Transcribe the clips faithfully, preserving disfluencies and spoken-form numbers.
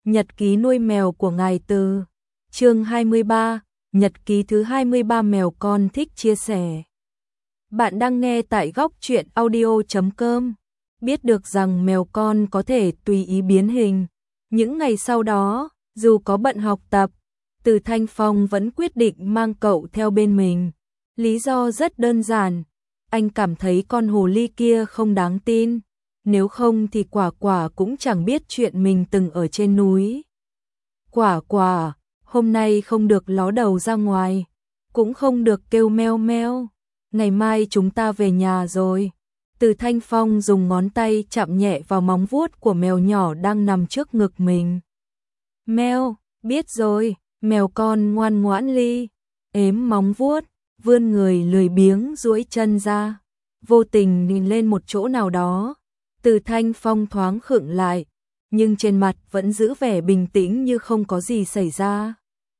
Nhật ký nuôi mèo của ngài Từ. Chương hai mươi ba, nhật ký thứ hai mươi ba mèo con thích chia sẻ. Bạn đang nghe tại góc truyện audio chấm com. Biết được rằng mèo con có thể tùy ý biến hình. Những ngày sau đó, dù có bận học tập, Từ Thanh Phong vẫn quyết định mang cậu theo bên mình. Lý do rất đơn giản, anh cảm thấy con hồ ly kia không đáng tin. Nếu không thì Quả Quả cũng chẳng biết chuyện mình từng ở trên núi. Quả Quả, hôm nay không được ló đầu ra ngoài, cũng không được kêu meo meo. Ngày mai chúng ta về nhà rồi. Từ Thanh Phong dùng ngón tay chạm nhẹ vào móng vuốt của mèo nhỏ đang nằm trước ngực mình. Meo, biết rồi, mèo con ngoan ngoãn li, ếm móng vuốt, vươn người lười biếng duỗi chân ra, vô tình nhìn lên một chỗ nào đó. Từ Thanh Phong thoáng khựng lại, nhưng trên mặt vẫn giữ vẻ bình tĩnh như không có gì xảy ra.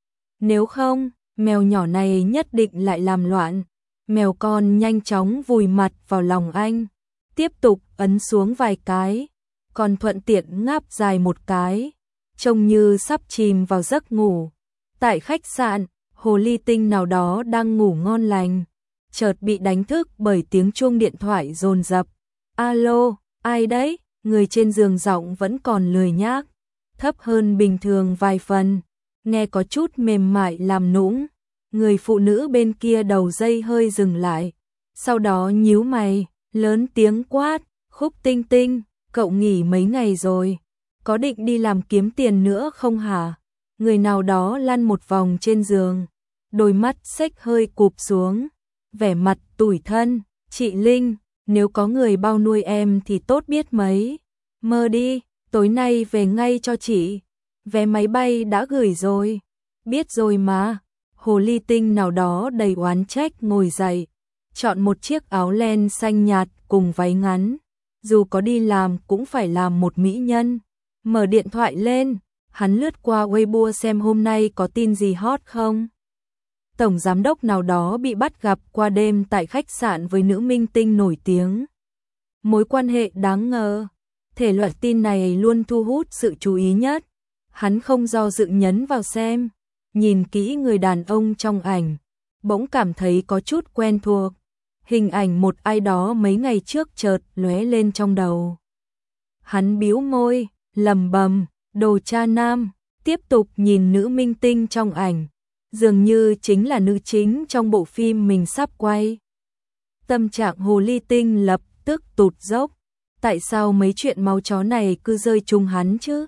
Nếu không, mèo nhỏ này nhất định lại làm loạn. Mèo con nhanh chóng vùi mặt vào lòng anh, tiếp tục ấn xuống vài cái, còn thuận tiện ngáp dài một cái, trông như sắp chìm vào giấc ngủ. Tại khách sạn, hồ ly tinh nào đó đang ngủ ngon lành, chợt bị đánh thức bởi tiếng chuông điện thoại dồn dập. Alo, ai đấy? Người trên giường giọng vẫn còn lười nhác, thấp hơn bình thường vài phần, nghe có chút mềm mại làm nũng. Người phụ nữ bên kia đầu dây hơi dừng lại, sau đó nhíu mày, lớn tiếng quát, Khúc Tinh Tinh, cậu nghỉ mấy ngày rồi, có định đi làm kiếm tiền nữa không hả? Người nào đó lăn một vòng trên giường, đôi mắt xếch hơi cụp xuống, vẻ mặt tủi thân, chị Linh, nếu có người bao nuôi em thì tốt biết mấy. Mơ đi, tối nay về ngay cho chị, vé máy bay đã gửi rồi. Biết rồi mà. Hồ ly tinh nào đó đầy oán trách ngồi dậy, chọn một chiếc áo len xanh nhạt cùng váy ngắn, dù có đi làm cũng phải làm một mỹ nhân. Mở điện thoại lên, hắn lướt qua Weibo xem hôm nay có tin gì hot không. Tổng giám đốc nào đó bị bắt gặp qua đêm tại khách sạn với nữ minh tinh nổi tiếng. Mối quan hệ đáng ngờ, thể loại tin này luôn thu hút sự chú ý nhất. Hắn không do dự nhấn vào xem. Nhìn kỹ người đàn ông trong ảnh, bỗng cảm thấy có chút quen thuộc. Hình ảnh một ai đó mấy ngày trước chợt lóe lên trong đầu. Hắn bĩu môi, lầm bầm, đồ cha nam, tiếp tục nhìn nữ minh tinh trong ảnh. Dường như chính là nữ chính trong bộ phim mình sắp quay. Tâm trạng hồ ly tinh lập tức tụt dốc. Tại sao mấy chuyện máu chó này cứ rơi trúng hắn chứ?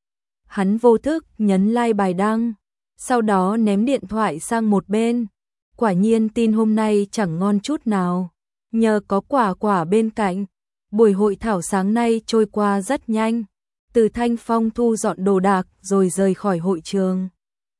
Hắn vô thức nhấn like bài đăng, sau đó ném điện thoại sang một bên. Quả nhiên tin hôm nay chẳng ngon chút nào. Nhờ có Quả Quả bên cạnh, buổi hội thảo sáng nay trôi qua rất nhanh. Từ Thanh Phong thu dọn đồ đạc rồi rời khỏi hội trường.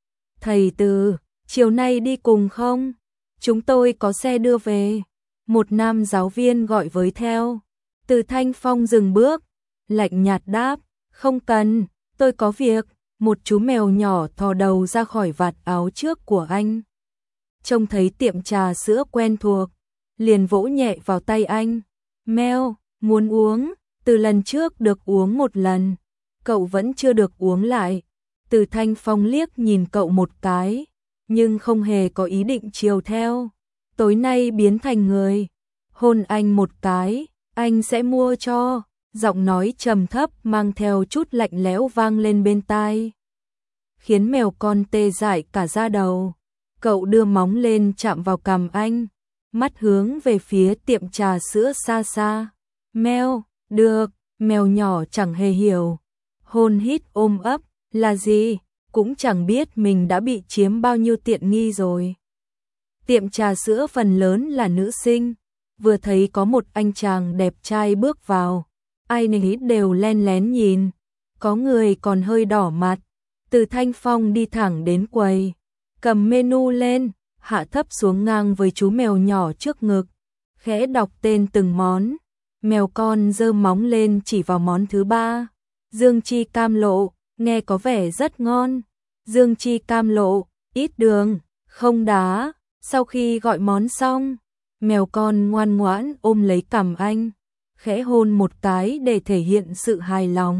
Thầy Từ, chiều nay đi cùng không? Chúng tôi có xe đưa về. Một nam giáo viên gọi với theo. Từ Thanh Phong dừng bước, lạnh nhạt đáp, không cần, tôi có việc. Một chú mèo nhỏ thò đầu ra khỏi vạt áo trước của anh. Trông thấy tiệm trà sữa quen thuộc, liền vỗ nhẹ vào tay anh. Meo, muốn uống, từ lần trước được uống một lần, cậu vẫn chưa được uống lại. Từ Thanh Phong liếc nhìn cậu một cái, nhưng không hề có ý định chiều theo. Tối nay biến thành người, hôn anh một cái, anh sẽ mua cho. Giọng nói trầm thấp mang theo chút lạnh lẽo vang lên bên tai, khiến mèo con tê dại cả da đầu. Cậu đưa móng lên chạm vào cằm anh, mắt hướng về phía tiệm trà sữa xa xa. Meo, được, mèo nhỏ chẳng hề hiểu. Hôn hít ôm ấp, là gì, cũng chẳng biết mình đã bị chiếm bao nhiêu tiện nghi rồi. Tiệm trà sữa phần lớn là nữ sinh, vừa thấy có một anh chàng đẹp trai bước vào, ai nấy đều len lén nhìn, có người còn hơi đỏ mặt. Từ Thanh Phong đi thẳng đến quầy, cầm menu lên, hạ thấp xuống ngang với chú mèo nhỏ trước ngực, khẽ đọc tên từng món. Mèo con giơ móng lên chỉ vào món thứ ba, dương chi cam lộ, nghe có vẻ rất ngon. Dương chi cam lộ, ít đường, không đá. Sau khi gọi món xong, mèo con ngoan ngoãn ôm lấy cằm anh, khẽ hôn một cái để thể hiện sự hài lòng.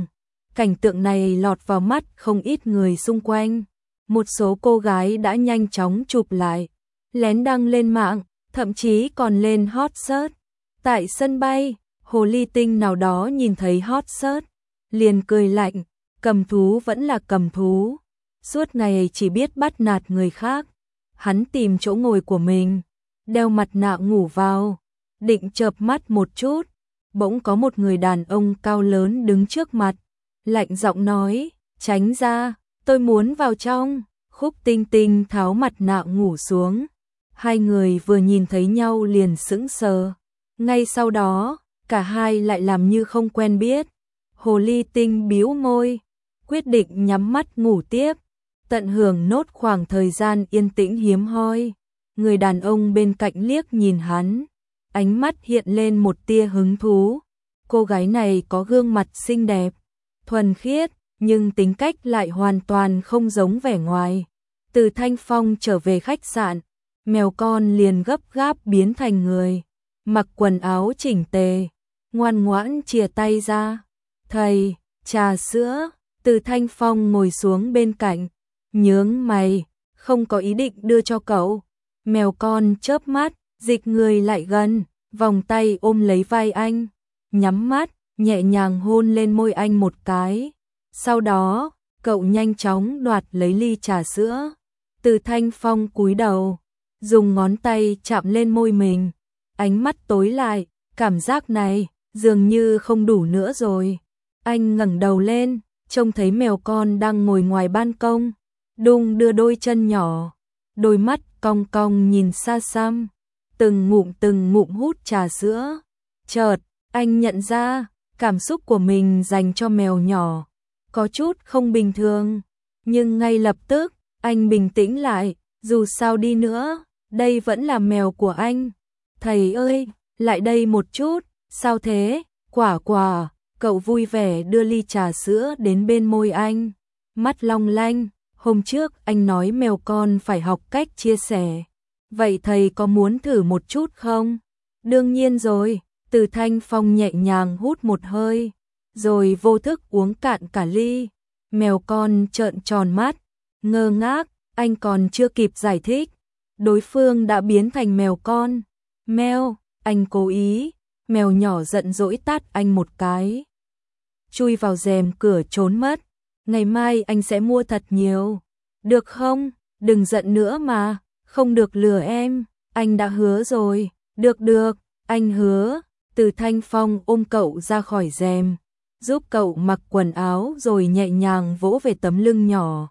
Cảnh tượng này lọt vào mắt không ít người xung quanh. Một số cô gái đã nhanh chóng chụp lại, lén đăng lên mạng, thậm chí còn lên hot search. Tại sân bay, hồ ly tinh nào đó nhìn thấy hot search, liền cười lạnh, cầm thú vẫn là cầm thú, suốt ngày chỉ biết bắt nạt người khác. Hắn tìm chỗ ngồi của mình, đeo mặt nạ ngủ vào, định chợp mắt một chút, bỗng có một người đàn ông cao lớn đứng trước mặt, lạnh giọng nói, tránh ra, tôi muốn vào trong. Khúc Tinh Tinh tháo mặt nạ ngủ xuống, hai người vừa nhìn thấy nhau liền sững sờ, ngay sau đó, cả hai lại làm như không quen biết. Hồ ly tinh bĩu môi, quyết định nhắm mắt ngủ tiếp, tận hưởng nốt khoảng thời gian yên tĩnh hiếm hoi. Người đàn ông bên cạnh liếc nhìn hắn, ánh mắt hiện lên một tia hứng thú. Cô gái này có gương mặt xinh đẹp, thuần khiết, nhưng tính cách lại hoàn toàn không giống vẻ ngoài. Từ Thanh Phong trở về khách sạn, mèo con liền gấp gáp biến thành người, mặc quần áo chỉnh tề, ngoan ngoãn chìa tay ra. Thầy, trà sữa. Từ Thanh Phong ngồi xuống bên cạnh, nhướng mày, không có ý định đưa cho cậu. Mèo con chớp mắt, dịch người lại gần, vòng tay ôm lấy vai anh, nhắm mắt, nhẹ nhàng hôn lên môi anh một cái. Sau đó, cậu nhanh chóng đoạt lấy ly trà sữa. Từ Thanh Phong cúi đầu, dùng ngón tay chạm lên môi mình, ánh mắt tối lại, cảm giác này dường như không đủ nữa rồi. Anh ngẩng đầu lên, trông thấy mèo con đang ngồi ngoài ban công, đung đưa đôi chân nhỏ, đôi mắt cong cong nhìn xa xăm, từng ngụm từng ngụm hút trà sữa. Chợt, anh nhận ra, cảm xúc của mình dành cho mèo nhỏ có chút không bình thường, nhưng ngay lập tức, anh bình tĩnh lại, dù sao đi nữa, đây vẫn là mèo của anh. Thầy ơi, lại đây một chút, sao thế? Quả quả, cậu vui vẻ đưa ly trà sữa đến bên môi anh, mắt long lanh. Hôm trước anh nói mèo con phải học cách chia sẻ, vậy thầy có muốn thử một chút không? Đương nhiên rồi. Từ Thanh Phong nhẹ nhàng hút một hơi, rồi vô thức uống cạn cả ly. Mèo con trợn tròn mắt, ngơ ngác, anh còn chưa kịp giải thích, đối phương đã biến thành mèo con. Mèo, anh cố ý. Mèo nhỏ giận dỗi tát anh một cái, chui vào rèm cửa trốn mất. Ngày mai anh sẽ mua thật nhiều, được không? Đừng giận nữa mà, không được lừa em, anh đã hứa rồi. Được được, anh hứa. Từ Thanh Phong ôm cậu ra khỏi rèm, giúp cậu mặc quần áo rồi nhẹ nhàng vỗ về tấm lưng nhỏ.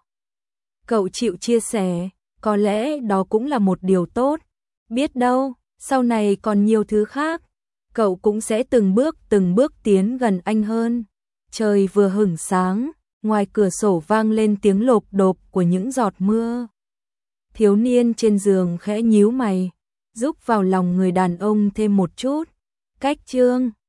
Cậu chịu chia sẻ, có lẽ đó cũng là một điều tốt. Biết đâu, sau này còn nhiều thứ khác, cậu cũng sẽ từng bước từng bước tiến gần anh hơn. Trời vừa hửng sáng, ngoài cửa sổ vang lên tiếng lộp độp của những giọt mưa. Thiếu niên trên giường khẽ nhíu mày, giúp vào lòng người đàn ông thêm một chút. Cách chương